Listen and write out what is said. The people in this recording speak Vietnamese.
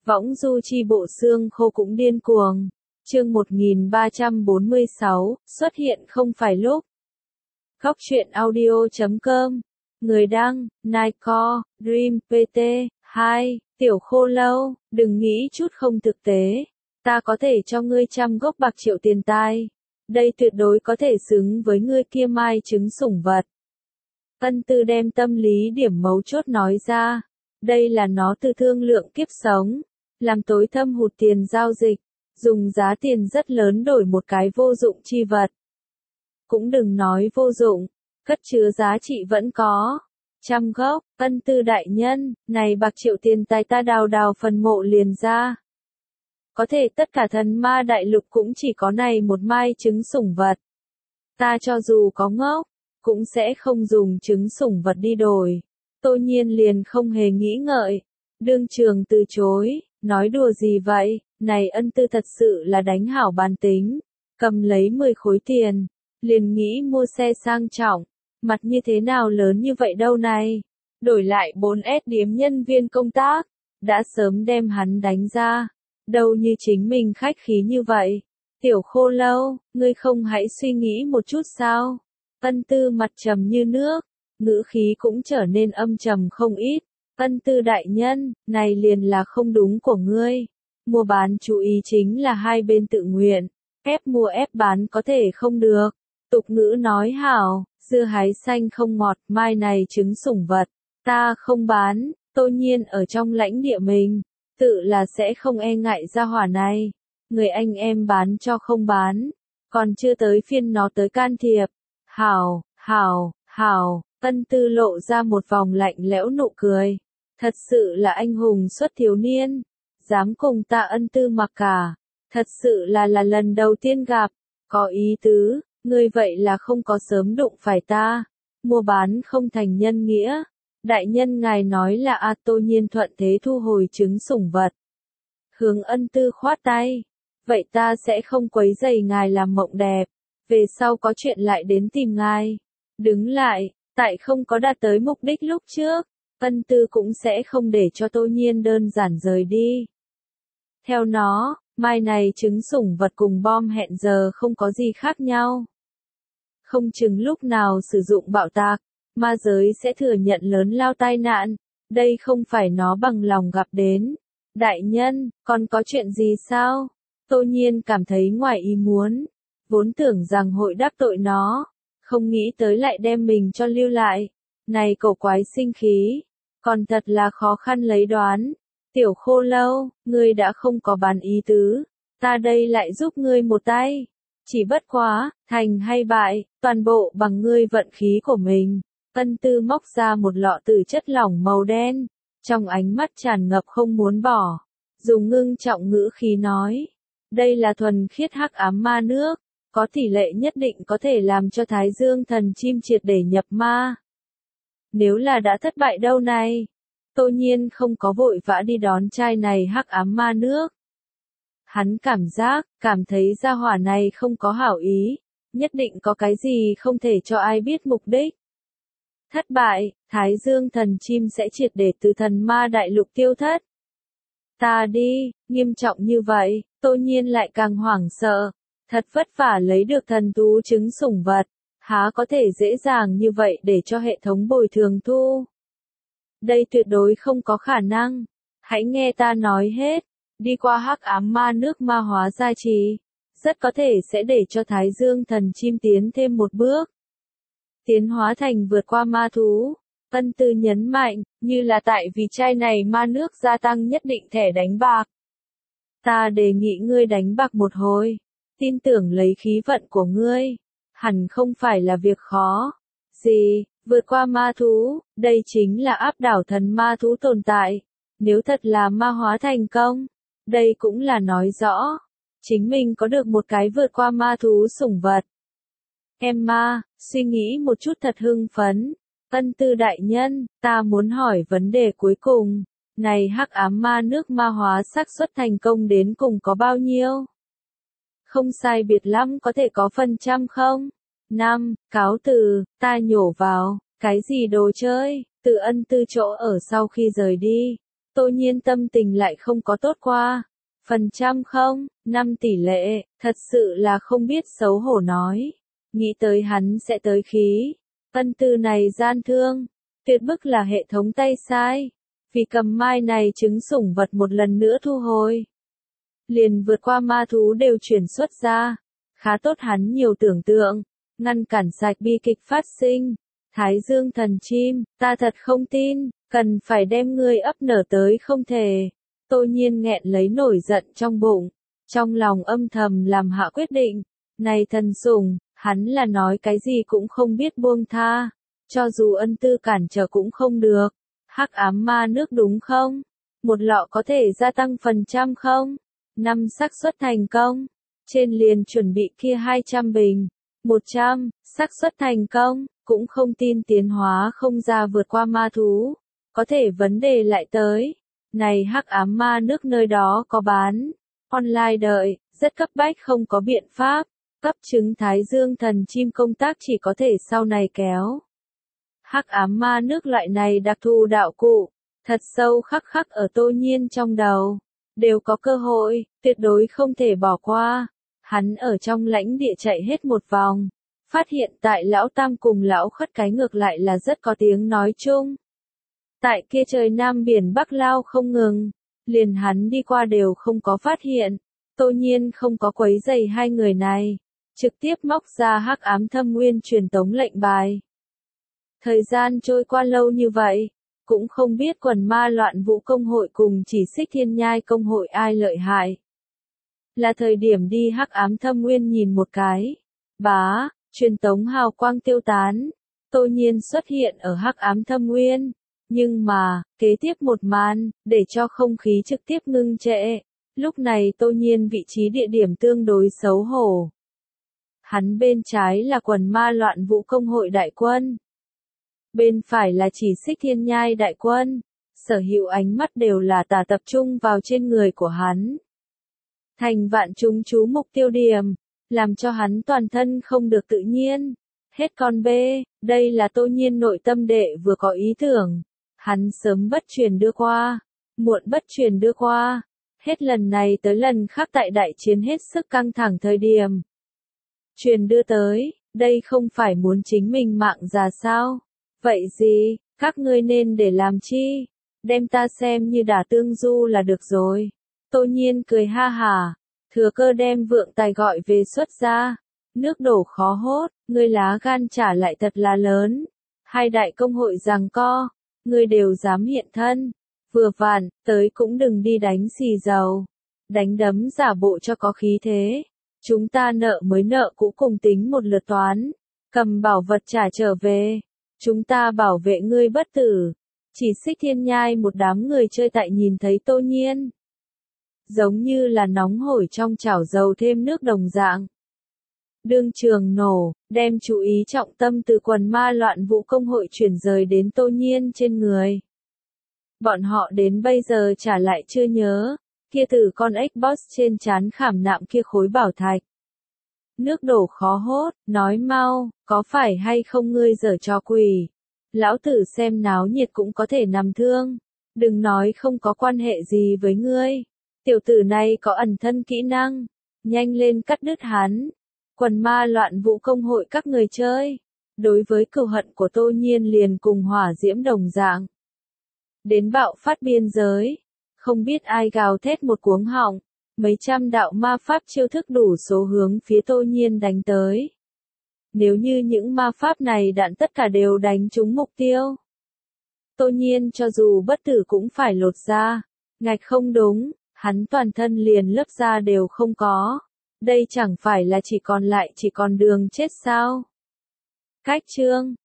Võng du chi bộ xương khô cũng điên cuồng. Chương 1346, xuất hiện không phải lúc. Góc truyện audio.com. Người đăng, Nightcore, Dream PT, 2, Tiểu Khô Lâu, đừng nghĩ chút không thực tế. Ta có thể cho ngươi 100 gốc bạc triệu tiền tai. Đây tuyệt đối có thể xứng với ngươi kia mai trứng sủng vật. Ân Tư đem tâm lý điểm mấu chốt nói ra. Đây là nó từ thương lượng kiếp sống. Làm tối thâm hụt tiền giao dịch. Dùng giá tiền rất lớn đổi một cái vô dụng chi vật. Cũng đừng nói vô dụng. Cất chứa giá trị vẫn có. 100 gốc, Ân Tư đại nhân, này bạc triệu tiền tài ta đào phần mộ liền ra. Có thể tất cả thần ma đại lục cũng chỉ có này một mai trứng sủng vật. Ta cho dù có ngốc, cũng sẽ không dùng trứng sủng vật đi đổi. Tô Nhiên liền không hề nghĩ ngợi. Đương trường từ chối, nói đùa gì vậy, này Ân Tư thật sự là đánh hảo bàn tính. Cầm lấy 10 khối tiền, liền nghĩ mua xe sang trọng. Mặt như thế nào lớn như vậy đâu này. Đổi lại 4S điếm nhân viên công tác, đã sớm đem hắn đánh ra. Đâu như chính mình khách khí như vậy. Tiểu Khô Lâu, ngươi không hãy suy nghĩ một chút sao? Ân Tư mặt trầm như nước, ngữ khí cũng trở nên âm trầm không ít. Ân Tư đại nhân, này liền là không đúng của ngươi. Mua bán chú ý chính là hai bên tự nguyện, ép mua ép bán có thể không được. Tục ngữ nói hảo, dưa hái xanh không ngọt, mai này trứng sủng vật, ta không bán. Tô Nhiên ở trong lãnh địa mình, tự là sẽ không e ngại gia hỏa này. Người anh em bán cho không bán, còn chưa tới phiên nó tới can thiệp. Hảo, Ân Tư lộ ra một vòng lạnh lẽo nụ cười. Thật sự là anh hùng xuất thiếu niên, dám cùng ta Ân Tư mặc cả. Thật sự là lần đầu tiên gặp, có ý tứ, ngươi vậy là không có sớm đụng phải ta. Mua bán không thành nhân nghĩa. Đại nhân ngài nói là Tô Nhiên thuận thế thu hồi trứng sủng vật. Hướng Ân Tư khoát tay. Vậy ta sẽ không quấy rầy ngài làm mộng đẹp. Về sau có chuyện lại đến tìm ngài. Đứng lại, tại không có đạt tới mục đích lúc trước, Ân Tư cũng sẽ không để cho Tô Nhiên đơn giản rời đi. Theo nó, mai này trứng sủng vật cùng bom hẹn giờ không có gì khác nhau. Không chừng lúc nào sử dụng bạo tạc, ma giới sẽ thừa nhận lớn lao tai nạn. Đây không phải nó bằng lòng gặp đến. Đại nhân, còn có chuyện gì sao? Tô Nhiên cảm thấy ngoài ý muốn. Vốn tưởng rằng hội đáp tội nó. Không nghĩ tới lại đem mình cho lưu lại. Này cậu quái sinh khí. Còn thật là khó khăn lấy đoán. Tiểu Khô Lâu, ngươi đã không có bàn ý tứ. Ta đây lại giúp ngươi một tay. Chỉ bất quá, thành hay bại, toàn bộ bằng ngươi vận khí của mình. Ân Tư móc ra một lọ tử chất lỏng màu đen. Trong ánh mắt tràn ngập không muốn bỏ. Dùng ngưng trọng ngữ khí nói. Đây là thuần khiết hắc ám ma nước. Có tỷ lệ nhất định có thể làm cho Thái Dương thần chim triệt để nhập ma. Nếu là đã thất bại đâu này. Tô Nhiên không có vội vã đi đón chai này hắc ám ma nước. Hắn cảm thấy gia hỏa này không có hảo ý. Nhất định có cái gì không thể cho ai biết mục đích. Thất bại, Thái Dương thần chim sẽ triệt để từ thần ma đại lục tiêu thất. Ta đi, nghiêm trọng như vậy, Tô Nhiên lại càng hoảng sợ. Thật vất vả lấy được thần thú trứng sủng vật, há có thể dễ dàng như vậy để cho hệ thống bồi thường thu. Đây tuyệt đối không có khả năng. Hãy nghe ta nói hết. Đi qua hắc ám ma nước ma hóa gia trì, rất có thể sẽ để cho Thái Dương thần chim tiến thêm một bước. Tiến hóa thành vượt qua ma thú. Ân Tư nhấn mạnh, như là tại vì chai này ma nước gia tăng nhất định thẻ đánh bạc. Ta đề nghị ngươi đánh bạc một hồi. Tin tưởng lấy khí vận của ngươi. Hẳn không phải là việc khó. Gì, vượt qua ma thú, đây chính là áp đảo thần ma thú tồn tại. Nếu thật là ma hóa thành công, đây cũng là nói rõ. Chính mình có được một cái vượt qua ma thú sủng vật. Emma, suy nghĩ một chút thật hưng phấn. Ân Tư đại nhân, ta muốn hỏi vấn đề cuối cùng. Này hắc ám ma nước ma hóa xác suất thành công đến cùng có bao nhiêu? Không sai biệt lắm có thể có phần trăm không? 5, cáo từ, ta nhổ vào, cái gì đồ chơi, từ Ân Tư chỗ ở sau khi rời đi. Tô Nhiên tâm tình lại không có tốt qua. Phần trăm không, 5 tỷ lệ, thật sự là không biết xấu hổ nói. Nghĩ tới hắn sẽ tới khí. Ân Tư này gian thương, tuyệt bức là hệ thống tay sai. Vì cầm mai này trứng sủng vật một lần nữa thu hồi. Liền vượt qua ma thú đều chuyển xuất ra. Khá tốt hắn nhiều tưởng tượng, ngăn cản sạch bi kịch phát sinh. Thái Dương thần chim, ta thật không tin, cần phải đem ngươi ấp nở tới không thể. Tô Nhiên nghẹn lấy nổi giận trong bụng, trong lòng âm thầm làm hạ quyết định. Này thần sủng, hắn là nói cái gì cũng không biết buông tha, cho dù Ân Tư cản trở cũng không được. Hắc ám ma nước đúng không? Một lọ có thể gia tăng phần trăm không? 5 xác suất thành công. Trên liền chuẩn bị kia 200 bình. 100, xác suất thành công, cũng không tin tiến hóa không ra vượt qua ma thú. Có thể vấn đề lại tới. Này hắc ám ma nước nơi đó có bán. Online đợi, rất cấp bách không có biện pháp. Cấp chứng Thái Dương thần chim công tác chỉ có thể sau này kéo. Hắc ám ma nước loại này đặc thù đạo cụ, thật sâu khắc khắc ở Tô Nhiên trong đầu. Đều có cơ hội, tuyệt đối không thể bỏ qua. Hắn ở trong lãnh địa chạy hết một vòng. Phát hiện tại lão tam cùng lão khất cái ngược lại là rất có tiếng nói chung. Tại kia trời Nam biển Bắc lao không ngừng. Liền hắn đi qua đều không có phát hiện. Tô Nhiên không có quấy rầy hai người này. Trực tiếp móc ra hắc ám thâm nguyên truyền tống lệnh bài. Thời gian trôi qua lâu như vậy, cũng không biết quần ma loạn vũ công hội cùng chỉ xích thiên nhai công hội ai lợi hại. Là thời điểm đi hắc ám thâm nguyên nhìn một cái. Bá, truyền tống hào quang tiêu tán. Tô Nhiên xuất hiện ở hắc ám thâm nguyên. Nhưng mà, kế tiếp một màn, để cho không khí trực tiếp ngưng trệ. Lúc này Tô Nhiên vị trí địa điểm tương đối xấu hổ. Hắn bên trái là quần ma loạn vũ công hội đại quân. Bên phải là chỉ xích thiên nhai đại quân. Sở hữu ánh mắt đều là tà tập trung vào trên người của hắn. Thành vạn chúng chú mục tiêu điểm, làm cho hắn toàn thân không được tự nhiên. Hết con bê, đây là Tô Nhiên nội tâm đệ vừa có ý tưởng. Hắn sớm bất truyền đưa qua, muộn bất truyền đưa qua. Hết lần này tới lần khác tại đại chiến hết sức căng thẳng thời điểm. Truyền đưa tới, đây không phải muốn chính mình mạng già sao? Vậy gì, các ngươi nên để làm chi? Đem ta xem như đả tương du là được rồi. Tô Nhiên cười ha hả, thừa cơ đem vượng tài gọi về xuất ra. Nước đổ khó hốt, ngươi lá gan trả lại thật là lớn. Hai đại công hội giằng co, ngươi đều dám hiện thân. Vừa vặn, tới cũng đừng đi đánh xì dầu. Đánh đấm giả bộ cho có khí thế. Chúng ta nợ mới nợ cũ cùng tính một lượt toán. Cầm bảo vật trả trở về. Chúng ta bảo vệ ngươi bất tử. Chỉ xích thiên nhai một đám người chơi tại nhìn thấy Tô Nhiên. Giống như là nóng hổi trong chảo dầu thêm nước đồng dạng. Đương trường nổ, đem chú ý trọng tâm từ quần ma loạn vũ công hội chuyển rời đến Tô Nhiên trên người. Bọn họ đến bây giờ trả lại chưa nhớ, kia từ con Xbox trên trán khảm nạm kia khối bảo thạch. Nước đổ khó hốt, nói mau, có phải hay không ngươi giở trò quỷ. Lão tử xem náo nhiệt cũng có thể nằm thương. Đừng nói không có quan hệ gì với ngươi. Tiểu tử này có ẩn thân kỹ năng. Nhanh lên cắt đứt hắn. Quần ma loạn vũ công hội các người chơi. Đối với cừu hận của Tô Nhiên liền cùng hỏa diễm đồng dạng. Đến bạo phát biên giới. Không biết ai gào thét một cuống họng. Mấy trăm đạo ma pháp chiêu thức đủ số hướng phía Tô Nhiên đánh tới. Nếu như những ma pháp này đạn tất cả đều đánh trúng mục tiêu. Tô Nhiên cho dù bất tử cũng phải lột ra. Ngạch không đúng, hắn toàn thân liền lớp da đều không có. Đây chẳng phải là chỉ còn đường chết sao? Cách chương